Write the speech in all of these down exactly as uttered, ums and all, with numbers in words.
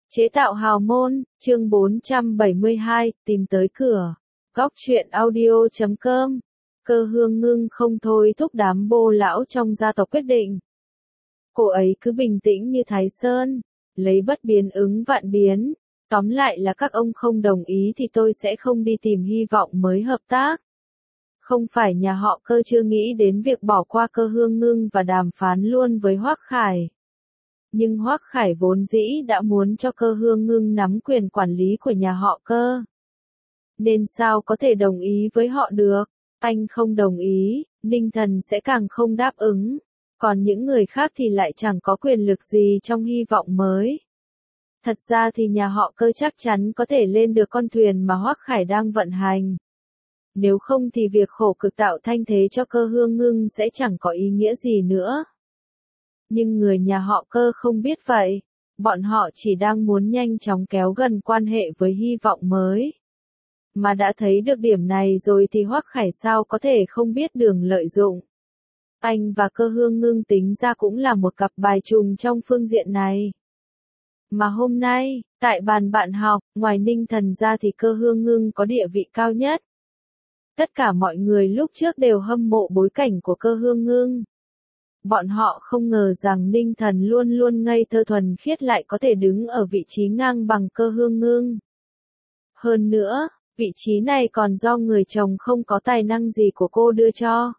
Chế tạo hào môn, chương bốn trăm bảy mươi hai, tìm tới cửa. Góc truyện audio chấm com. Cơ Hương Ngưng không thôi thúc đám bô lão trong gia tộc quyết định. Cô ấy cứ bình tĩnh như Thái Sơn, lấy bất biến ứng vạn biến. Tóm lại là các ông không đồng ý thì tôi sẽ không đi tìm hy vọng mới hợp tác. Không phải nhà họ Cơ chưa nghĩ đến việc bỏ qua Cơ Hương Ngưng và đàm phán luôn với Hoắc Khải. Nhưng Hoắc Khải vốn dĩ đã muốn cho Cơ Hương Ngưng nắm quyền quản lý của nhà họ Cơ. Nên sao có thể đồng ý với họ được? Anh không đồng ý, Ninh Thần sẽ càng không đáp ứng. Còn những người khác thì lại chẳng có quyền lực gì trong hy vọng mới. Thật ra thì nhà họ Cơ chắc chắn có thể lên được con thuyền mà Hoắc Khải đang vận hành. Nếu không thì việc khổ cực tạo thanh thế cho Cơ Hương Ngưng sẽ chẳng có ý nghĩa gì nữa. Nhưng người nhà họ Cơ không biết vậy, bọn họ chỉ đang muốn nhanh chóng kéo gần quan hệ với hy vọng mới. Mà đã thấy được điểm này rồi thì Hoắc Khải sao có thể không biết đường lợi dụng. Anh và Cơ Hương Ngưng tính ra cũng là một cặp bài trùng trong phương diện này. Mà hôm nay, tại bàn bạn học, ngoài Ninh Thần ra thì Cơ Hương Ngưng có địa vị cao nhất. Tất cả mọi người lúc trước đều hâm mộ bối cảnh của Cơ Hương Ngưng. Bọn họ không ngờ rằng Ninh Thần luôn luôn ngây thơ thuần khiết lại có thể đứng ở vị trí ngang bằng Cơ Hương Ngưng. Hơn nữa, vị trí này còn do người chồng không có tài năng gì của cô đưa cho.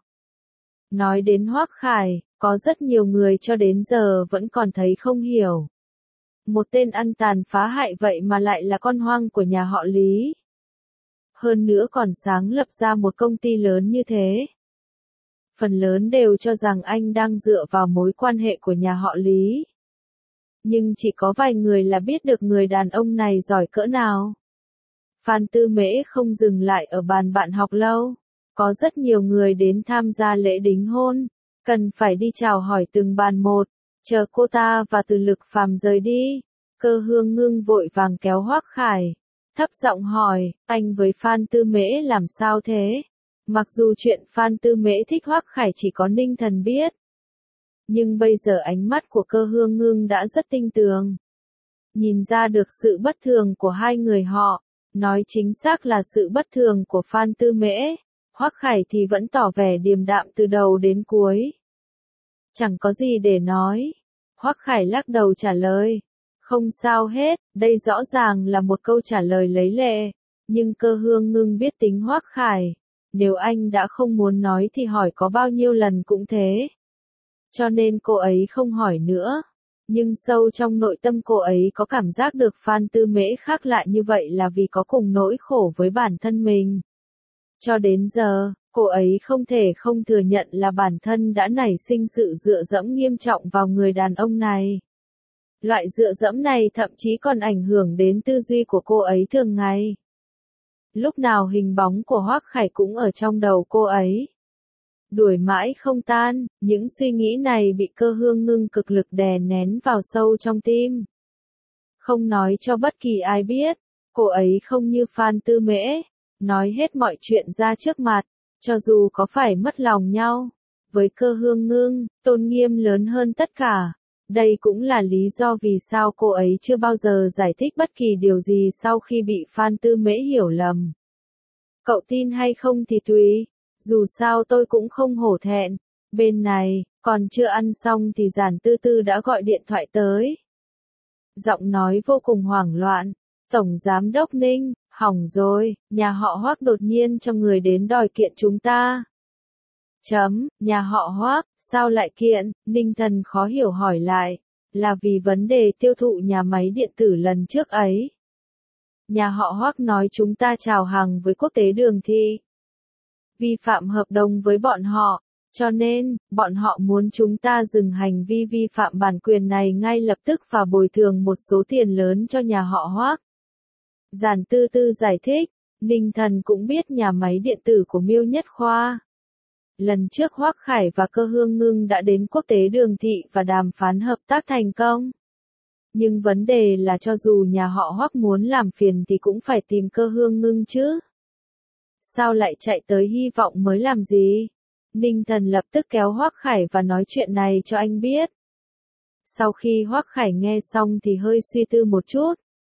Nói đến Hoắc Khải, có rất nhiều người cho đến giờ vẫn còn thấy không hiểu. Một tên ăn tàn phá hại vậy mà lại là con hoang của nhà họ Lý. Hơn nữa còn sáng lập ra một công ty lớn như thế. Phần lớn đều cho rằng anh đang dựa vào mối quan hệ của nhà họ Lý. Nhưng chỉ có vài người là biết được người đàn ông này giỏi cỡ nào. Phan Tư Mễ không dừng lại ở bàn bạn học lâu. Có rất nhiều người đến tham gia lễ đính hôn. Cần phải đi chào hỏi từng bàn một. Chờ cô ta và Từ Lực Phàm rời đi. Cơ Hương Ngưng vội vàng kéo Hoắc Khải. Thấp giọng hỏi, anh với Phan Tư Mễ làm sao thế? Mặc dù chuyện Phan Tư Mễ thích Hoắc Khải chỉ có Ninh Thần biết. Nhưng bây giờ ánh mắt của Cơ Hương Ngưng đã rất tinh tường. Nhìn ra được sự bất thường của hai người họ. Nói chính xác là sự bất thường của Phan Tư Mễ. Hoắc Khải thì vẫn tỏ vẻ điềm đạm từ đầu đến cuối. Chẳng có gì để nói. Hoắc Khải lắc đầu trả lời. Không sao hết, đây rõ ràng là một câu trả lời lấy lệ. Nhưng Cơ Hương Ngưng biết tính Hoắc Khải. Nếu anh đã không muốn nói thì hỏi có bao nhiêu lần cũng thế. Cho nên cô ấy không hỏi nữa. Nhưng sâu trong nội tâm cô ấy có cảm giác được Phan Tư Mễ khác lại như vậy là vì có cùng nỗi khổ với bản thân mình. Cho đến giờ, cô ấy không thể không thừa nhận là bản thân đã nảy sinh sự dựa dẫm nghiêm trọng vào người đàn ông này. Loại dựa dẫm này thậm chí còn ảnh hưởng đến tư duy của cô ấy thường ngày. Lúc nào hình bóng của Hoắc Khải cũng ở trong đầu cô ấy. Đuổi mãi không tan, những suy nghĩ này bị Cơ Hương Ngưng cực lực đè nén vào sâu trong tim. Không nói cho bất kỳ ai biết, cô ấy không như Phan Tư Mễ, nói hết mọi chuyện ra trước mặt, cho dù có phải mất lòng nhau. Với Cơ Hương Ngưng, tôn nghiêm lớn hơn tất cả. Đây cũng là lý do vì sao cô ấy chưa bao giờ giải thích bất kỳ điều gì sau khi bị Phan Tư Mễ hiểu lầm. Cậu tin hay không thì tùy, dù sao tôi cũng không hổ thẹn. Bên này, còn chưa ăn xong thì Giản Tư Tư đã gọi điện thoại tới. Giọng nói vô cùng hoảng loạn. Tổng Giám đốc Ninh, hỏng rồi, nhà họ Hoắc đột nhiên cho người đến đòi kiện chúng ta. Chấm, nhà họ Hoắc, sao lại kiện? Ninh Thần khó hiểu hỏi lại. Là vì vấn đề tiêu thụ nhà máy điện tử lần trước ấy. Nhà họ Hoắc nói chúng ta chào hàng với Quốc tế Đường Thị. Vi phạm hợp đồng với bọn họ, cho nên, bọn họ muốn chúng ta dừng hành vi vi phạm bản quyền này ngay lập tức và bồi thường một số tiền lớn cho nhà họ Hoắc. Giản Tư Tư giải thích, Ninh Thần cũng biết nhà máy điện tử của Miêu Nhất Khoa. Lần trước Hoắc Khải và Cơ Hương Ngưng đã đến Quốc tế Đường Thị và đàm phán hợp tác thành công. Nhưng vấn đề là cho dù nhà họ Hoắc muốn làm phiền thì cũng phải tìm Cơ Hương Ngưng chứ. Sao lại chạy tới hy vọng mới làm gì? Ninh Thần lập tức kéo Hoắc Khải và nói chuyện này cho anh biết. Sau khi Hoắc Khải nghe xong thì hơi suy tư một chút.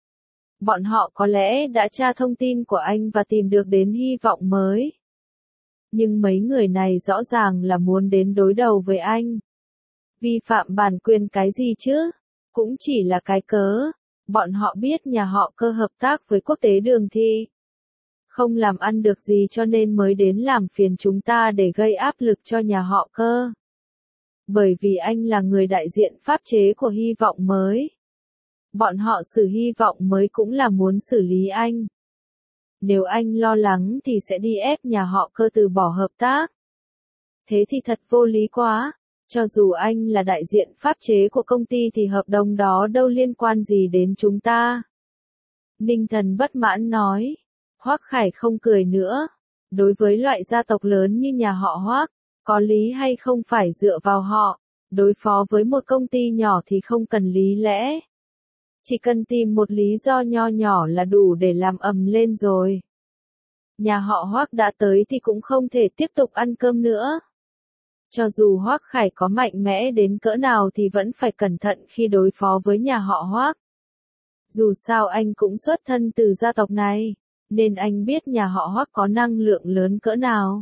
Bọn họ có lẽ đã tra thông tin của anh và tìm được đến hy vọng mới. Nhưng mấy người này rõ ràng là muốn đến đối đầu với anh. Vi phạm bản quyền cái gì chứ? Cũng chỉ là cái cớ. Bọn họ biết nhà họ Cơ hợp tác với quốc tế Đường Thị. Không làm ăn được gì cho nên mới đến làm phiền chúng ta để gây áp lực cho nhà họ Cơ. Bởi vì anh là người đại diện pháp chế của hy vọng mới. Bọn họ xử hy vọng mới cũng là muốn xử lý anh. Nếu anh lo lắng thì sẽ đi ép nhà họ Cơ từ bỏ hợp tác. Thế thì thật vô lý quá. Cho dù anh là đại diện pháp chế của công ty thì hợp đồng đó đâu liên quan gì đến chúng ta. Ninh Thần bất mãn nói. Hoắc Khải không cười nữa. Đối với loại gia tộc lớn như nhà họ Hoắc, có lý hay không phải dựa vào họ. Đối phó với một công ty nhỏ thì không cần lý lẽ. Chỉ cần tìm một lý do nho nhỏ là đủ để làm ầm lên rồi. Nhà họ Hoắc đã tới thì cũng không thể tiếp tục ăn cơm nữa. Cho dù Hoắc Khải có mạnh mẽ đến cỡ nào thì vẫn phải cẩn thận khi đối phó với nhà họ Hoắc. Dù sao anh cũng xuất thân từ gia tộc này, nên anh biết nhà họ Hoắc có năng lượng lớn cỡ nào.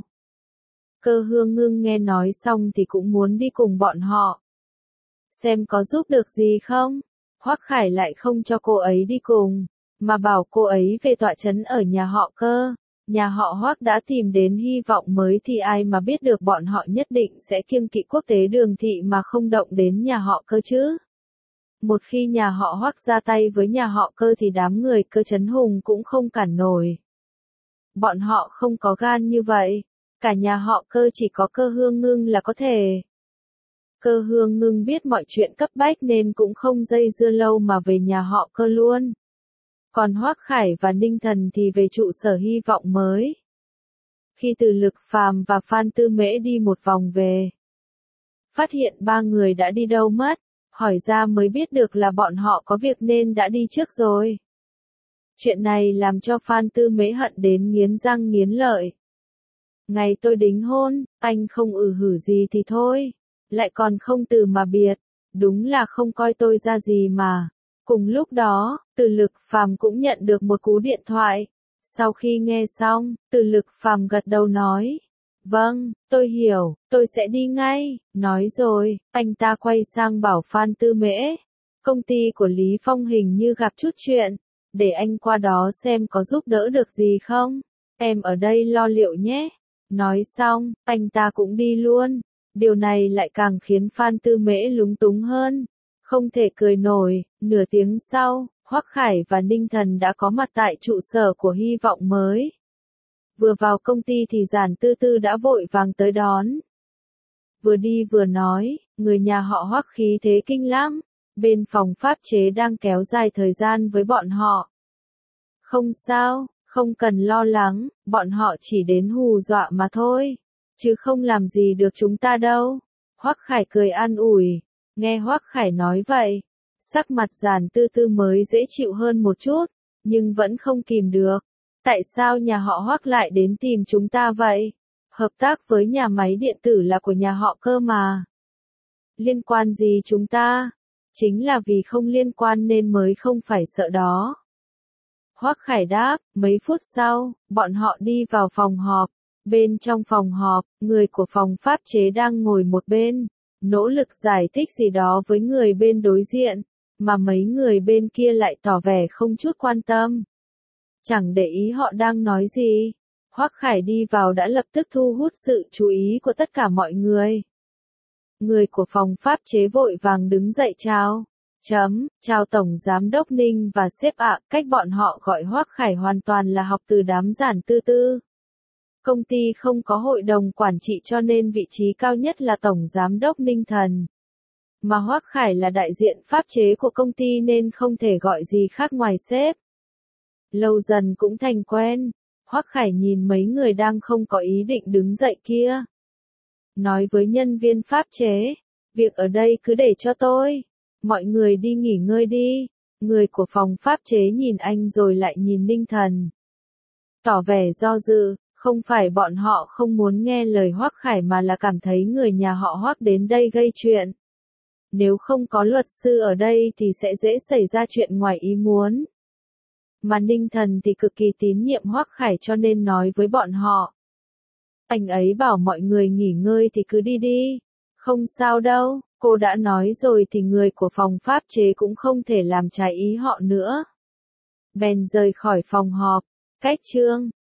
Cơ Hương Ngưng nghe nói xong thì cũng muốn đi cùng bọn họ. Xem có giúp được gì không? Hoắc Khải lại không cho cô ấy đi cùng, mà bảo cô ấy về tọa trấn ở nhà họ Cơ. Nhà họ Hoắc đã tìm đến hy vọng mới thì ai mà biết được bọn họ nhất định sẽ kiêng kỵ quốc tế Đường Thị mà không động đến nhà họ Cơ chứ. Một khi nhà họ Hoắc ra tay với nhà họ Cơ thì đám người Cơ Trấn Hùng cũng không cản nổi. Bọn họ không có gan như vậy, cả nhà họ Cơ chỉ có Cơ Hương Ngưng là có thể. Cơ Hương Ngưng biết mọi chuyện cấp bách nên cũng không dây dưa lâu mà về nhà họ Cơ luôn. Còn Hoắc Khải và Ninh Thần thì về trụ sở hy vọng mới. Khi Từ Lực Phàm và Phan Tư Mễ đi một vòng về, phát hiện ba người đã đi đâu mất, hỏi ra mới biết được là bọn họ có việc nên đã đi trước rồi. Chuyện này làm cho Phan Tư Mễ hận đến nghiến răng nghiến lợi. Ngày tôi đính hôn, anh không ử hử gì thì thôi, lại còn không từ mà biệt, đúng là không coi tôi ra gì mà. Cùng lúc đó, Từ Lực Phàm cũng nhận được một cú điện thoại. Sau khi nghe xong, Từ Lực Phàm gật đầu nói. Vâng, tôi hiểu, tôi sẽ đi ngay. Nói rồi, anh ta quay sang bảo Phan Tư Mễ. Công ty của Lý Phong hình như gặp chút chuyện. Để anh qua đó xem có giúp đỡ được gì không. Em ở đây lo liệu nhé. Nói xong, anh ta cũng đi luôn. Điều này lại càng khiến Phan Tư Mễ lúng túng hơn. Không thể cười nổi, nửa tiếng sau, Hoắc Khải và Ninh Thần đã có mặt tại trụ sở của hy vọng mới. Vừa vào công ty thì Giản Tư Tư đã vội vàng tới đón. Vừa đi vừa nói, người nhà họ Hoắc khí thế kinh lắm, bên phòng pháp chế đang kéo dài thời gian với bọn họ. Không sao, không cần lo lắng, bọn họ chỉ đến hù dọa mà thôi, chứ không làm gì được chúng ta đâu. Hoắc Khải cười an ủi. Nghe Hoắc Khải nói vậy, sắc mặt Giản Tư Tư mới dễ chịu hơn một chút, nhưng vẫn không kìm được. Tại sao nhà họ Hoắc lại đến tìm chúng ta vậy? Hợp tác với nhà máy điện tử là của nhà họ Cơ mà. Liên quan gì chúng ta? Chính là vì không liên quan nên mới không phải sợ đó. Hoắc Khải đáp, mấy phút sau, bọn họ đi vào phòng họp. Bên trong phòng họp, người của phòng pháp chế đang ngồi một bên, nỗ lực giải thích gì đó với người bên đối diện, mà mấy người bên kia lại tỏ vẻ không chút quan tâm. Chẳng để ý họ đang nói gì. Hoắc Khải đi vào đã lập tức thu hút sự chú ý của tất cả mọi người. Người của phòng pháp chế vội vàng đứng dậy chào. Chấm, chào Tổng Giám đốc Ninh và sếp ạ, cách bọn họ gọi Hoắc Khải hoàn toàn là học từ đám Giản Tư Tư. Công ty không có hội đồng quản trị cho nên vị trí cao nhất là Tổng Giám đốc Ninh Thần. Mà Hoắc Khải là đại diện pháp chế của công ty nên không thể gọi gì khác ngoài sếp. Lâu dần cũng thành quen, Hoắc Khải nhìn mấy người đang không có ý định đứng dậy kia. Nói với nhân viên pháp chế, việc ở đây cứ để cho tôi. Mọi người đi nghỉ ngơi đi. Người của phòng pháp chế nhìn anh rồi lại nhìn Ninh Thần. Tỏ vẻ do dự, không phải bọn họ không muốn nghe lời Hoắc Khải mà là cảm thấy người nhà họ Hoắc đến đây gây chuyện. Nếu không có luật sư ở đây thì sẽ dễ xảy ra chuyện ngoài ý muốn. Mà Ninh Thần thì cực kỳ tín nhiệm Hoắc Khải cho nên nói với bọn họ. Anh ấy bảo mọi người nghỉ ngơi thì cứ đi đi. Không sao đâu, cô đã nói rồi thì người của phòng pháp chế cũng không thể làm trái ý họ nữa. Bèn rời khỏi phòng họp. Cách chương